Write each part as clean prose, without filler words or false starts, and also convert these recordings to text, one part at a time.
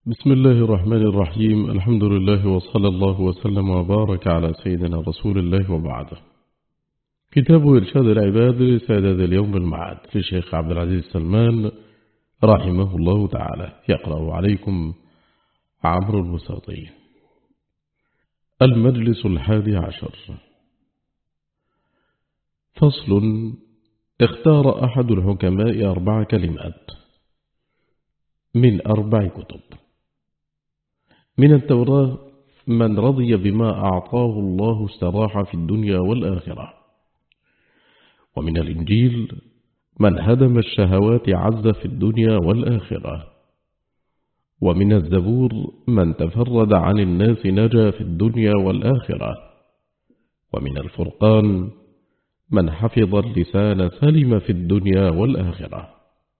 بسم الله الرحمن الرحيم. الحمد لله وصلى الله وسلم وبارك على سيدنا رسول الله وبعده. كتاب إرشاد العباد لسادات اليوم المعاد للشيخ عبد العزيز سلمان رحمه الله تعالى. يقرأ عليكم عمرو المساطي. المجلس 11. فصل. اختار أحد الحكماء 4 كلمات من 4 كتب. من التوراة: من رضي بما أعطاه الله استراح في الدنيا والآخرة. ومن الإنجيل: من هدم الشهوات عز في الدنيا والآخرة. ومن الزبور: من تفرد عن الناس نجا في الدنيا والآخرة. ومن الفرقان: من حفظ اللسان سلم في الدنيا والآخرة.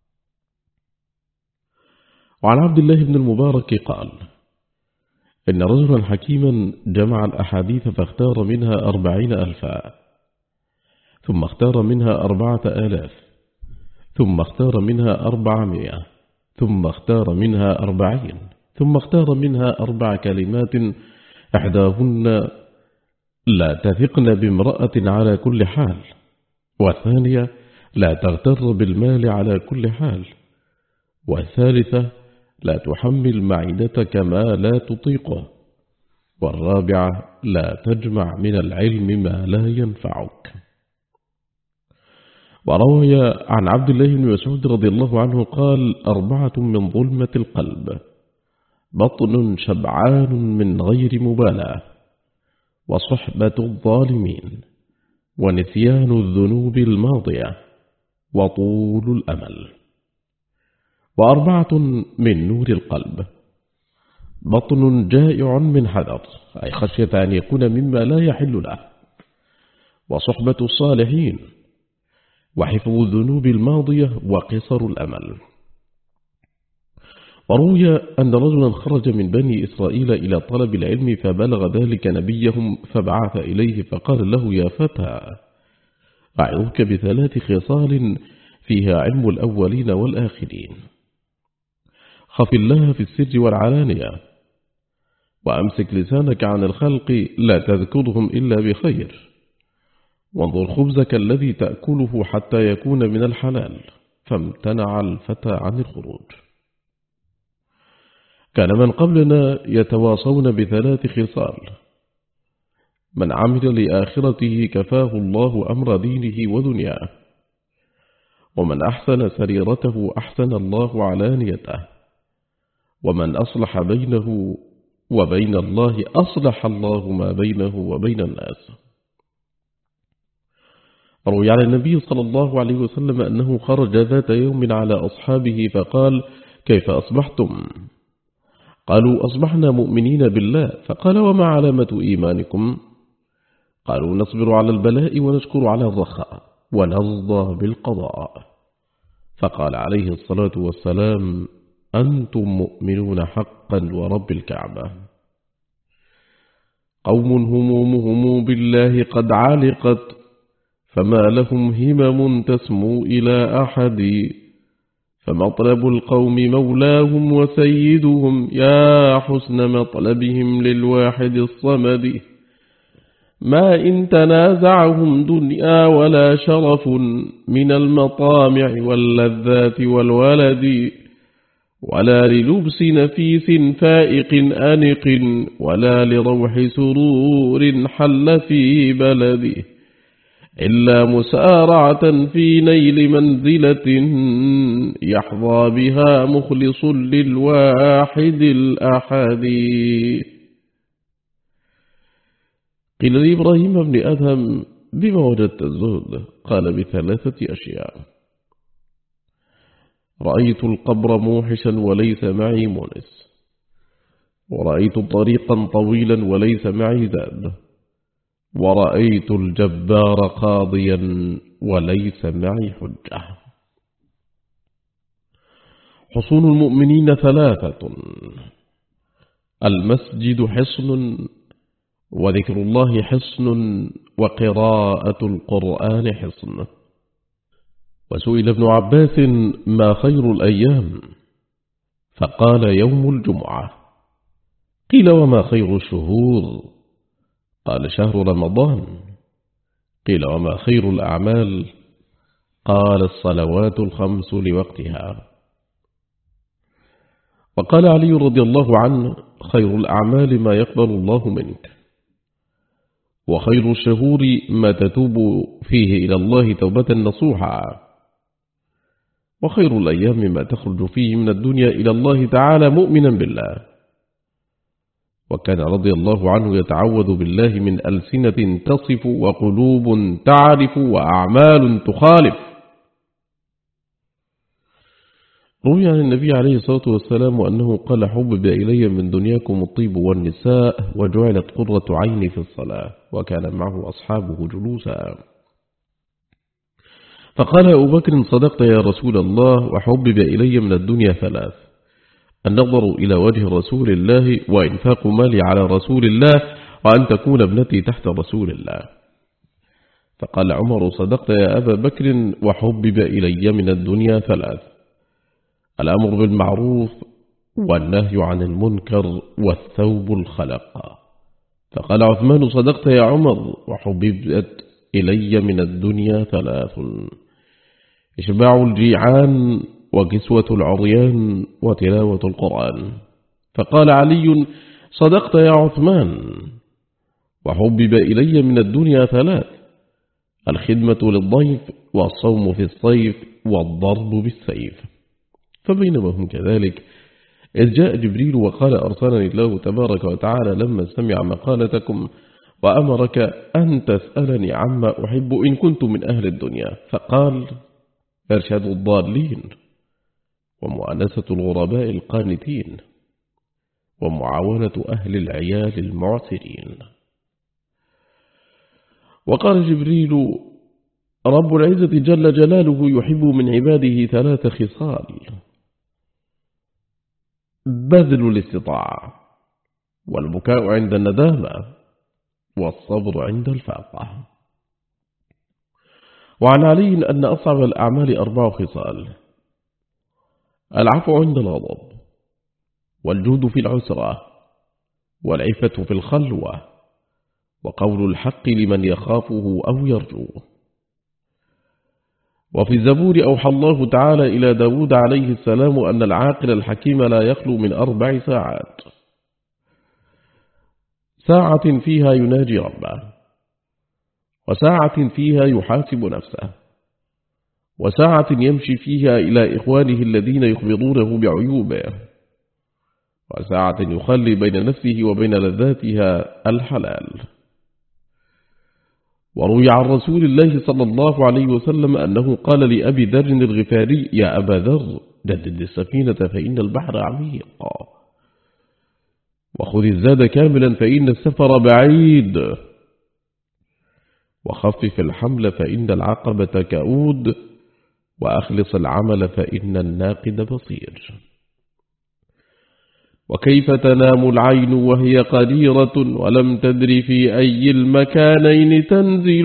وعن عبد الله بن المبارك قال: إن رجلا حكيما جمع الأحاديث فاختار منها 40,000، ثم اختار منها 4,000، ثم اختار منها 400، ثم اختار منها 40، ثم اختار منها 4 كلمات إحداهن: لا تثقن بامرأة على كل حال، والثانية: لا تغتر بالمال على كل حال، والثالثة: لا تحمل معدتك ما لا تطيقه، والرابعة: لا تجمع من العلم ما لا ينفعك. وروي عن عبد الله بن مسعود رضي الله عنه قال: 4 من ظلمة القلب: بطن شبعان من غير مبالاة، وصحبة الظالمين، ونسيان الذنوب الماضية، وطول الأمل. 4 من نور القلب: بطن جائع من حذر، أي خشية أن يكون مما لا يحل له، وصحبة الصالحين، وحفظ الذنوب الماضية، وقصر الأمل. وروي أن رجلا خرج من بني إسرائيل إلى طلب العلم فبلغ ذلك نبيهم فبعث إليه فقال له: يا فتى، أعظك ب3 خصال فيها علم الأولين والآخرين: خف الله في السر والعلانية، وأمسك لسانك عن الخلق لا تذكرهم إلا بخير، وانظر خبزك الذي تأكله حتى يكون من الحلال. فامتنع الفتى عن الخروج. كان من قبلنا يتواصون ب3 خصال: من عمل لآخرته كفاه الله أمر دينه ودنياه، ومن أحسن سريرته أحسن الله علانيته، ومن أصلح بينه وبين الله أصلح الله ما بينه وبين الناس. روي عن النبي صلى الله عليه وسلم أنه خرج ذات يوم على أصحابه فقال: كيف أصبحتم؟ قالوا: أصبحنا مؤمنين بالله. فقال: وما علامة إيمانكم؟ قالوا: نصبر على البلاء ونشكر على الرخاء ونرضى بالقضاء. فقال عليه الصلاة والسلام: أنتم مؤمنون حقا ورب الكعبة. قوم همومهم بالله قد علقت، فما لهم همم تسمو إلى أحد، فمطلب القوم مولاهم وسيدهم، يا حسن مطلبهم للواحد الصمد. ما إن تنازعهم دنيا ولا شرف من المطامع واللذات والولد، ولا للبس نفيس فائق أنق، ولا لروح سرور حل في بلده، إلا مسارعة في نيل منزلة يحظى بها مخلص للواحد الأحد. قيل لإبراهيم بن أدهم: بما وجدت الزهد؟ قال: ب3 أشياء: رأيت القبر موحشا وليس معي مونس، ورأيت طريقا طويلا وليس معي زاد، ورأيت الجبار قاضيا وليس معي حجة. حصون المؤمنين 3: المسجد حصن، وذكر الله حصن، وقراءة القرآن حصن. وسئل ابن عباس: ما خير الأيام؟ فقال يوم الجمعة. قيل وما خير الشهور؟ قال شهر رمضان. قيل وما خير الأعمال؟ قال الصلوات الخمس لوقتها. وقال علي رضي الله عنه خير الأعمال ما يقبل الله منك، وخير الشهور ما تتوب فيه إلى الله توبة نصوحا، وخير الأيام ما تخرج فيه من الدنيا إلى الله تعالى مؤمنا بالله. وكان رضي الله عنه يتعوذ بالله من ألسنة تصف وقلوب تعرف وأعمال تخالف. روي عن النبي عليه الصلاة والسلام أنه قال حبب إلي من دنياكم الطيب والنساء وجعلت قرة عيني في الصلاة، وكان معه أصحابه جلوسا. فقال أبو بكر صدقت يا رسول الله، وحبب إلي من الدنيا ثلاث: النظر إلى وجه رسول الله، وإنفاق مالي على رسول الله، وأن تكون ابنتي تحت رسول الله. فقال عمر صدقت يا أبا بكر، وحبب إلي من الدنيا ثلاث: الأمر بالمعروف، والنهي عن المنكر، والثوب الخلق. فقال عثمان صدقت يا عمر، وحببت إلي من الدنيا ثلاث: إشباع الجيعان، وكسوة العريان، وتلاوة القرآن. فقال علي صدقت يا عثمان، وحبب إلي من الدنيا ثلاث: الخدمة للضيف، والصوم في الصيف، والضرب بالسيف. فبينما هم كذلك إذ جاء جبريل وقال أرسلني الله تبارك وتعالى لما سمع مقالتكم وأمرك أن تسألني عما أحب إن كنت من أهل الدنيا. فقال إرشاد الضالين، ومؤانسة الغرباء القانتين، ومعاونة أهل العيال المعسرين. وقال جبريل رب العزة جل جلاله يحب من عباده ثلاث خصال: بذل الاستطاعة، والبكاء عند الندامة، والصبر عند الفاقة. وعن علي أن أصعب الأعمال 4 خصال: العفو عند الغضب، والجود في العسرة، والعفة في الخلوة، وقول الحق لمن يخافه أو يرجوه. وفي الزبور أوحى الله تعالى إلى داود عليه السلام أن العاقل الحكيم لا يخلو من 4 ساعات: ساعة فيها يناجي ربه، وساعة فيها يحاسب نفسه، وساعة يمشي فيها إلى إخوانه الذين يخبرونه بعيوبه، وساعة يخلي بين نفسه وبين لذاتها الحلال. وروي عن رسول الله صلى الله عليه وسلم أنه قال لأبي ذر الغفاري: يا أبا ذر جدد السفينة فإن البحر عميق، وخذ الزاد كاملا فإن السفر بعيد، وخفف الحمل فإن العقبة كؤود، وأخلص العمل فإن الناقد بصير. وكيف تنام العين وهي قديرة ولم تدر في أي المكانين تنزل.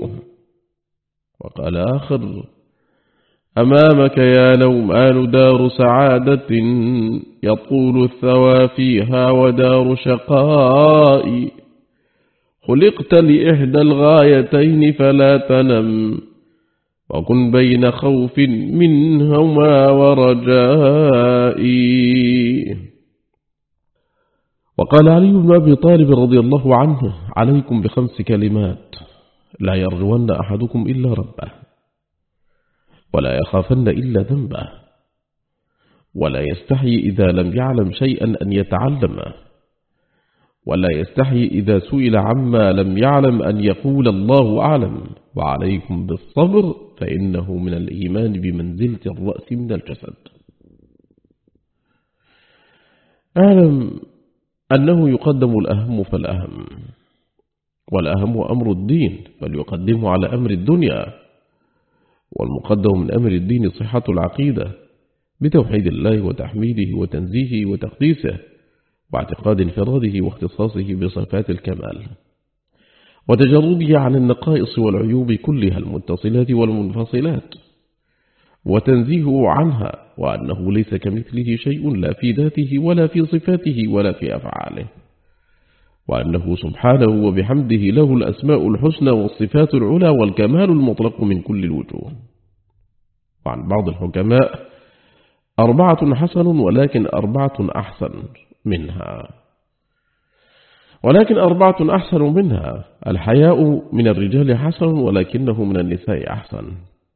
وقال آخر: أمامك يا نومان دار سعادة يطول الثوى فيها ودار شقاء، خلقت لإحدى الغايتين فلا تنم، وكن بين خوف منهما ورجاء. وقال علي بن أبي طالب رضي الله عنه: عليكم ب5 كلمات: لا يرجون أحدكم إلا ربه، ولا يخافن إلا ذنبه، ولا يستحي إذا لم يعلم شيئا أن يتعلمه، ولا يستحي إذا سئل عما لم يعلم أن يقول الله أعلم، وعليكم بالصبر فإنه من الإيمان بمنزلة الرأس من الجسد. أعلم أنه يقدم الأهم فالأهم، والأهم أمر الدين فليقدمه على أمر الدنيا، والمقدم من أمر الدين صحة العقيدة بتوحيد الله وتحميده وتنزيهه وتقديسه، واعتقاد انفراده واختصاصه بصفات الكمال، وتجرده عن النقائص والعيوب كلها المتصلات والمنفصلات، وتنزيهه عنها، وأنه ليس كمثله شيء لا في ذاته ولا في صفاته ولا في أفعاله، وأنه سبحانه وبحمده له الأسماء الحسنى والصفات العلى والكمال المطلق من كل الوجوه. وعن بعض الحكماء 4 حسن ولكن 4 أحسن منها، الحياء من الرجال حسن ولكنه من النساء أحسن،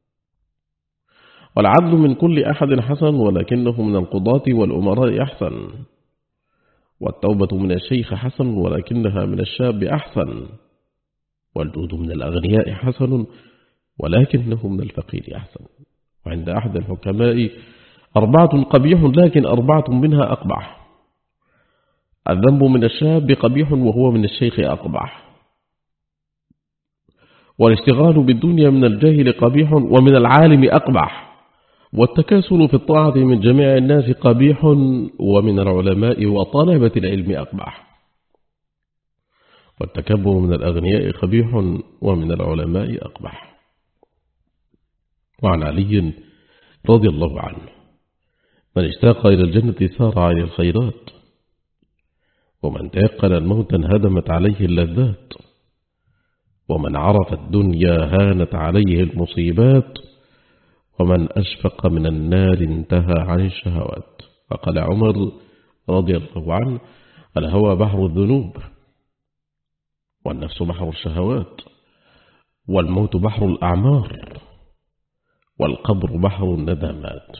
والعدل من كل أحد حسن ولكنه من القضاة والأمراء أحسن، والتوبة من الشيخ حسن ولكنها من الشاب أحسن، والجود من الأغنياء حسن ولكنه من الفقير أحسن. وعند أحد الحكماء 4 قبيح لكن 4 منها أقبح. الذنب من الشاب قبيح وهو من الشيخ أقبح، والاشتغال بالدنيا من الجاهل قبيح ومن العالم أقبح، والتكاسل في الطاعة من جميع الناس قبيح ومن العلماء وطلبة العلم أقبح، والتكبر من الأغنياء قبيح ومن العلماء أقبح. وعن علي رضي الله عنه: من اشتاق إلى الجنة سارع إلى الخيرات، ومن تيقن الموت انهدمت عليه اللذات، ومن عرف الدنيا هانت عليه المصيبات، ومن أشفق من النار انتهى عن الشهوات. فقال عمر رضي الله عنه: الهوى بحر الذنوب، والنفس بحر الشهوات، والموت بحر الأعمار، والقبر بحر الندمات.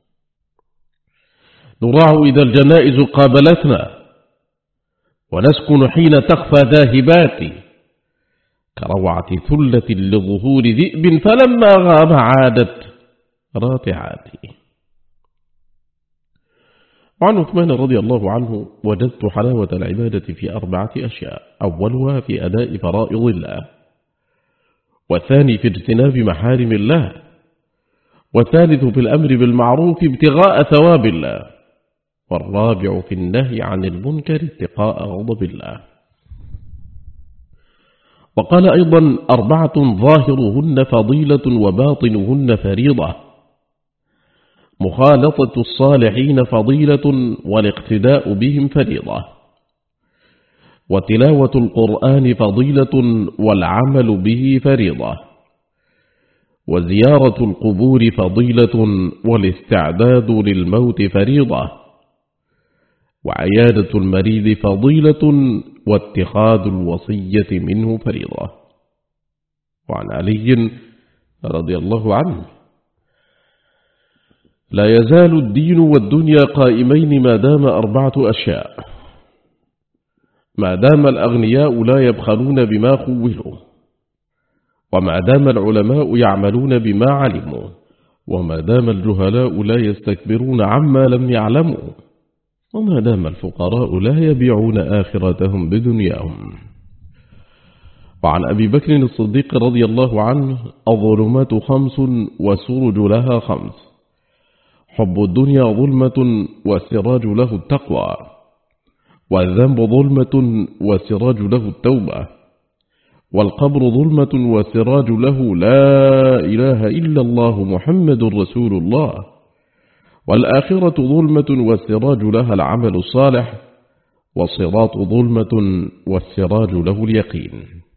نراع إذا الجنائز قابلتنا، ونسكن حين تخفى ذاهبات، كروعة ثلة لظهور ذئب فلما غاب عادت راتعاتي. وعن عثمان رضي الله عنه: وجدت حلاوة العبادة في 4 أشياء: أولها في أداء فرائض الله، والثاني في اجتناب محارم الله، والثالث في الأمر بالمعروف ابتغاء ثواب الله، والرابع في النهي عن المنكر اتقاء غضب الله. وقال أيضا: 4 ظاهرهن فضيلة وباطنهن فريضة: مخالطة الصالحين فضيلة والاقتداء بهم فريضة، وتلاوة القرآن فضيلة والعمل به فريضة، وزيارة القبور فضيلة والاستعداد للموت فريضة، وعيادة المريض فضيلة واتخاذ الوصية منه فريضة. وعن علي رضي الله عنه: لا يزال الدين والدنيا قائمين ما دام 4 أشياء: ما دام الأغنياء لا يبخلون بما خولوا، وما دام العلماء يعملون بما علموا، وما دام الجهلاء لا يستكبرون عما لم يعلموا، وما دام الفقراء لا يبيعون آخرتهم بدنياهم. وعن أبي بكر الصديق رضي الله عنه: الظلمات 5 والسرج لها 5: حب الدنيا ظلمة والسراج له التقوى، والذنب ظلمة والسراج له التوبة، والقبر ظلمة والسراج له لا إله إلا الله محمد رسول الله، والآخرة ظلمة والسراج لها العمل الصالح، والصراط ظلمة والسراج له اليقين.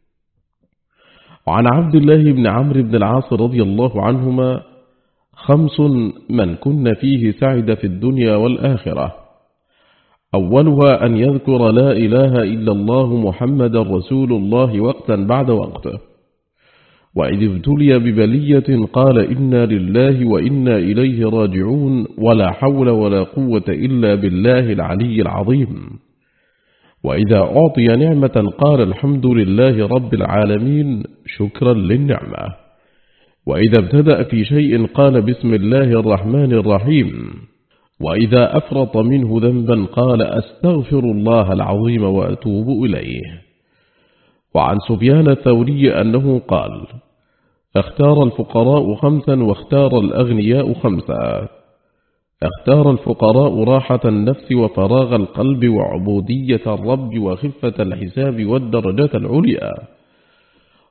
وعن عبد الله بن عمرو بن العاص رضي الله عنهما: 5 من كن فيه سعد في الدنيا والآخرة: أولها أن يذكر لا إله إلا الله محمد رسول الله وقتا بعد وقته، وإذ ابتلي ببلية قال إنا لله وإنا إليه راجعون ولا حول ولا قوة إلا بالله العلي العظيم، وإذا أعطي نعمة قال الحمد لله رب العالمين شكرا للنعمة، وإذا ابتدأ في شيء قال بسم الله الرحمن الرحيم، وإذا أفرط منه ذنبا قال أستغفر الله العظيم وأتوب إليه. وعن سفيان الثوري أنه قال: اختار الفقراء 5 واختار الأغنياء 5: اختار الفقراء راحة النفس وفراغ القلب وعبودية الرب وخفة الحساب والدرجة العليا،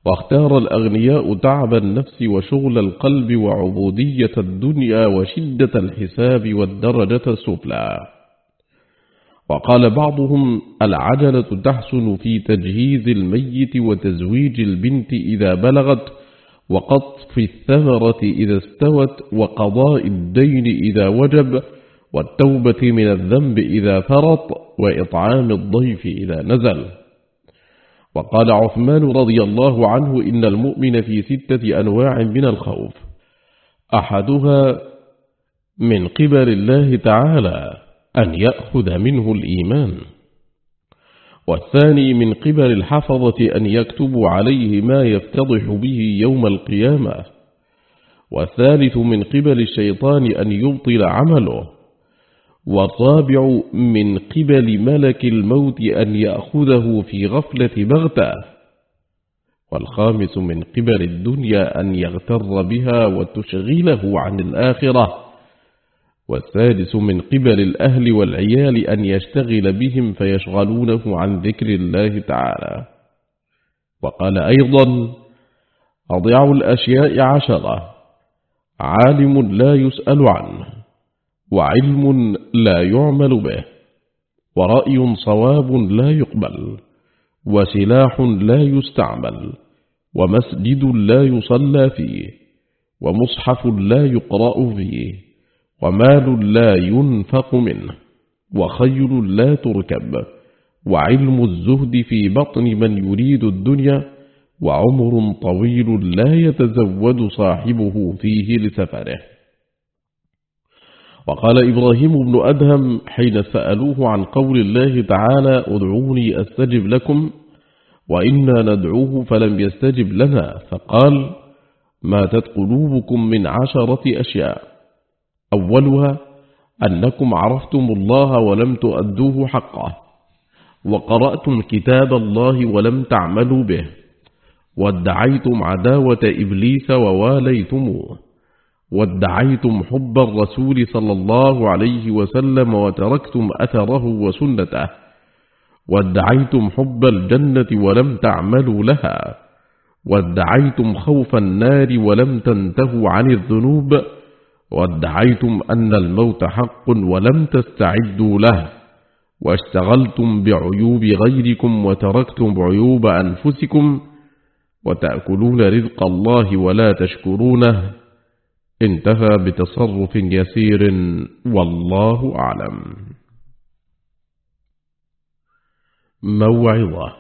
واختار الأغنياء تعب النفس وشغل القلب وعبودية الدنيا وشدة الحساب والدرجة السفلى. وقال بعضهم: العجلة تحسن في تجهيز الميت وتزويج البنت إذا بلغت، وقطف الثمرة إذا استوت، وقضاء الدين إذا وجب، والتوبة من الذنب إذا فرط، وإطعام الضيف إذا نزل. وقال عثمان رضي الله عنه: إن المؤمن في 6 أنواع من الخوف: أحدها من قبل الله تعالى أن يأخذ منه الإيمان، والثاني من قبل الحفظة أن يكتبوا عليه ما يفتضح به يوم القيامة، والثالث من قبل الشيطان أن يبطل عمله، والرابع من قبل ملك الموت أن يأخذه في غفلة بغتة، والخامس من قبل الدنيا أن يغتر بها وتشغله عن الآخرة، والسادس من قبل الأهل والعيال أن يشتغل بهم فيشغلونه عن ذكر الله تعالى. وقال أيضا: أضيع الأشياء 10: عالم لا يسأل عنه، وعلم لا يعمل به، ورأي صواب لا يقبل، وسلاح لا يستعمل، ومسجد لا يصلى فيه، ومصحف لا يقرأ فيه، ومال لا ينفق منه، وخيل لا تركب، وعلم الزهد في بطن من يريد الدنيا، وعمر طويل لا يتزود صاحبه فيه لسفره. وقال إبراهيم بن أدهم حين سألوه عن قول الله تعالى: ادعوني أستجب لكم، وإنا ندعوه فلم يستجب لنا، فقال: ماتت قلوبكم من 10 أشياء: أولها أنكم عرفتم الله ولم تؤدوه حقه، وقرأتم كتاب الله ولم تعملوا به، وادعيتم عداوة إبليس وواليتموه، وادعيتم حب الرسول صلى الله عليه وسلم وتركتم أثره وسنته، وادعيتم حب الجنة ولم تعملوا لها، وادعيتم خوف النار ولم تنتهوا عن الذنوب، وادعيتم أن الموت حق ولم تستعدوا له، واشتغلتم بعيوب غيركم وتركتم عيوب أنفسكم، وتأكلون رزق الله ولا تشكرونه. انتهى بتصرف يسير، والله أعلم. موعظة.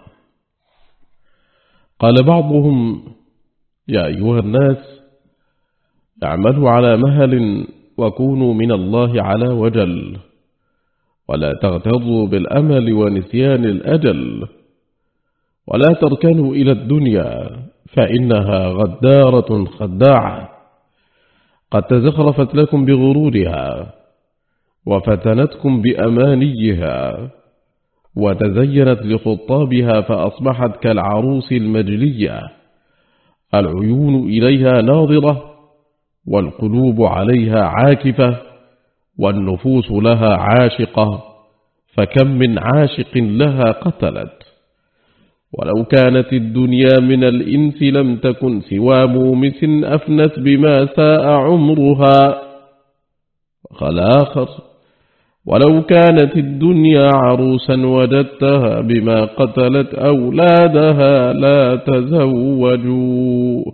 قال بعضهم: يا أيها الناس، اعملوا على مهل وكونوا من الله على وجل، ولا تغتروا بالأمل ونسيان الأجل، ولا تركنوا إلى الدنيا فإنها غدارة خداعة، قد تزخرفت لكم بغرورها، وفتنتكم بأمانيها، وتزينت لخطابها فأصبحت كالعروس المجلية، العيون إليها ناظرة، والقلوب عليها عاكفة، والنفوس لها عاشقة، فكم من عاشق لها قتلت. ولو كانت الدنيا من الإنس لم تكن سوى مومس أفنت بما ساء عمرها. وقال آخر: ولو كانت الدنيا عروسا وجدتها بما قتلت أولادها لا تزوجوا.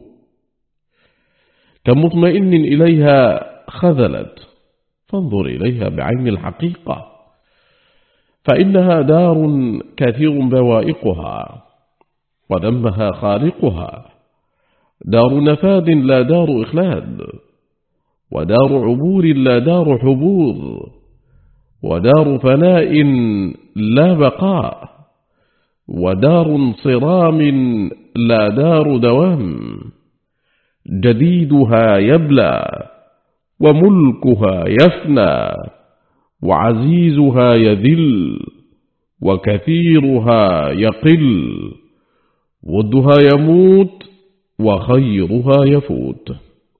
كمطمئن إليها خذلت، فانظر إليها بعين الحقيقة، فإنها دار كثير بوائقها، وذمها خالقها، دار نفاد لا دار إخلاد، ودار عبور لا دار حبور، ودار فناء لا بقاء، ودار انصرام لا دار دوام، جديدها يبلى، وملكها يفنى، وعزيزها يذل، وكثيرها يقل، ودها يموت، وخيرها يفوت.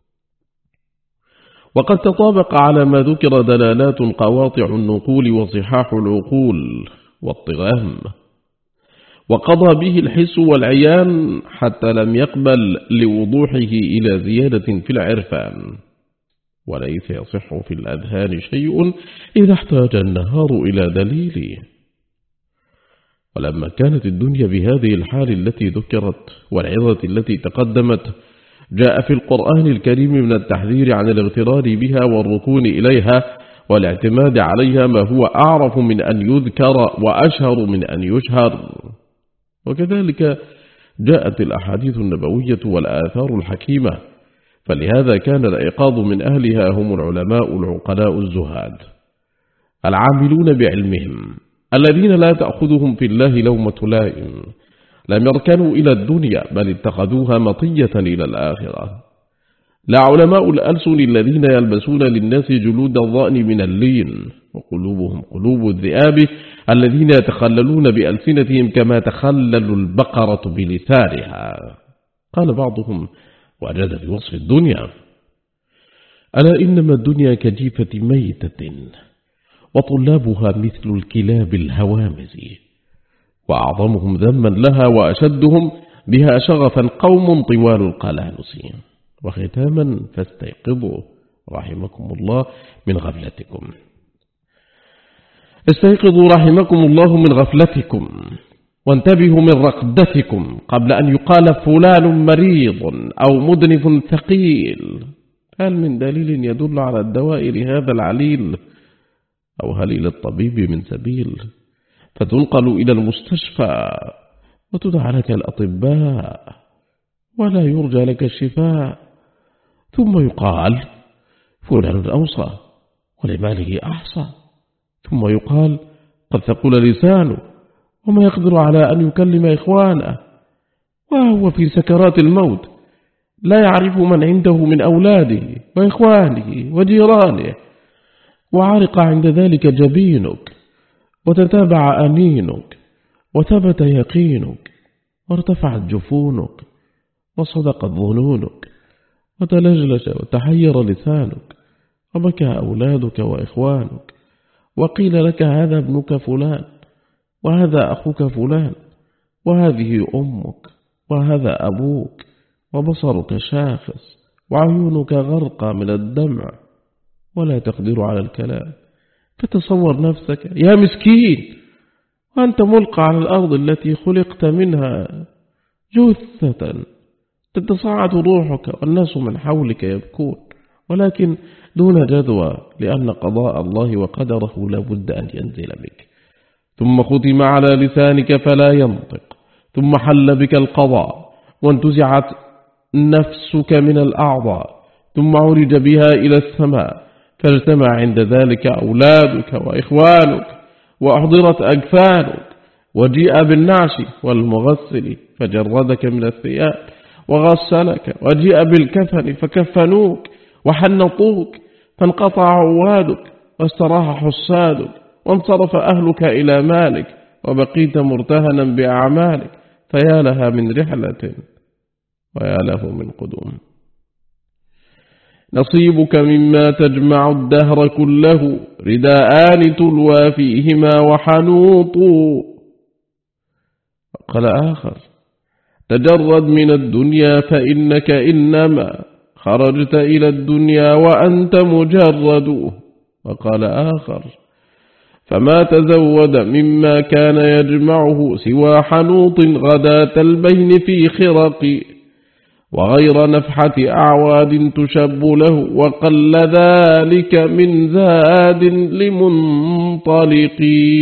وقد تطابق على ما ذكر دلالات قواطع النقول وصحاح العقول والطغام. وقضى به الحس والعيان حتى لم يقبل لوضوحه إلى زيادة في العرفان، وليس يصح في الأذهان شيء إذا احتاج النهار إلى دليل. ولما كانت الدنيا بهذه الحال التي ذكرت والعظة التي تقدمت، جاء في القرآن الكريم من التحذير عن الاغترار بها والركون إليها والاعتماد عليها ما هو أعرف من أن يذكر وأشهر من أن يشهر. وكذلك جاءت الأحاديث النبوية والآثار الحكيمة، فلهذا كان الإيقاظ من أهلها هم العلماء العقلاء الزهاد العاملون بعلمهم، الذين لا تأخذهم في الله لومة لائم، لم يركنوا إلى الدنيا بل اتخذوها مطية إلى الآخرة. لا علماء الألسن الذين يلبسون للناس جلود الضأن من اللين وقلوبهم قلوب الذئاب، الذين يتخللون بألسنتهم كما تخلل البقرة بلسانها. قال بعضهم وجد في وصف الدنيا: ألا إنما الدنيا كجيفة ميتة وطلابها مثل الكلاب الهوامز، وأعظمهم ذما لها وأشدهم بها شغفا قوم طوال القلانس. وختاما فاستيقظوا رحمكم الله من غفلتكم. استيقظوا رحمكم الله من غفلتكم وانتبهوا من رقدتكم قبل أن يقال فلان مريض أو مدنف ثقيل. هل من دليل يدل على الدواء لهذا العليل؟ أو هل إلى الطبيب من سبيل؟ فتنقل إلى المستشفى وتدعى لك الأطباء ولا يرجى لك الشفاء، ثم يقال فلان أوصى ولماله أحصى، ثم يقال قد ثقل لسانه وما يقدر على أن يكلم إخوانه، وهو في سكرات الموت لا يعرف من عنده من أولاده وإخوانه وجيرانه، وعرق عند ذلك جبينك وتتابع أنينك وثبت يقينك وارتفعت جفونك وصدقت ظنونك وتلجلج وتحير لسانك وبكى أولادك وإخوانك، وقيل لك هذا ابنك فلان وهذا أخوك فلان وهذه أمك وهذا أبوك، وبصرك شاخص وعيونك غرقى من الدمع ولا تقدر على الكلام. فتصور نفسك يا مسكين وأنت ملقى على الأرض التي خلقت منها جثة، تتصاعد روحك والناس من حولك يبكون، ولكن دون جدوى، لأن قضاء الله وقدره لابد أن ينزل بك. ثم ختم على لسانك فلا ينطق، ثم حل بك القضاء وانتزعت نفسك من الأعضاء، ثم عرج بها إلى السماء، فاجتمع عند ذلك أولادك وإخوانك وأحضرت أجفانك، وجيء بالنعش والمغسل فجردك من الثياب وغسلك، وجيء بالكفن فكفنوك وحنطوك، فانقطع عوادك واستراح حسادك، وانصرف أهلك إلى مالك، وبقيت مرتهنا بأعمالك، فيا لها من رحلة ويا له من قدوم. نصيبك مما تجمع الدهر كله رداءان تلوى فيهما وحنوط. قال آخر: تجرد من الدنيا فإنك إنما خرجت إلى الدنيا وأنت مجرد. وقال آخر: فما تزود مما كان يجمعه سوى حنوط غداة البين في خرق، وغير نفحة أعواد تشب له، وقل ذلك من زاد لمنطلق.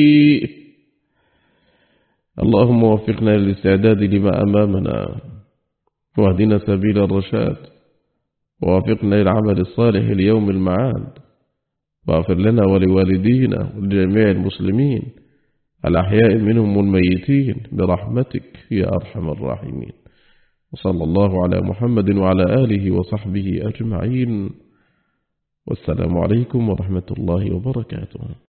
اللهم وفقنا للاستعداد لما أمامنا، واهدنا سبيل الرشاد، ووفقنا للعمل الصالح ليوم المعاد، واغفر لنا ولوالدينا ولجميع المسلمين الأحياء منهم والميتين برحمتك يا أرحم الراحمين. وصلى الله على محمد وعلى آله وصحبه أجمعين، والسلام عليكم ورحمة الله وبركاته.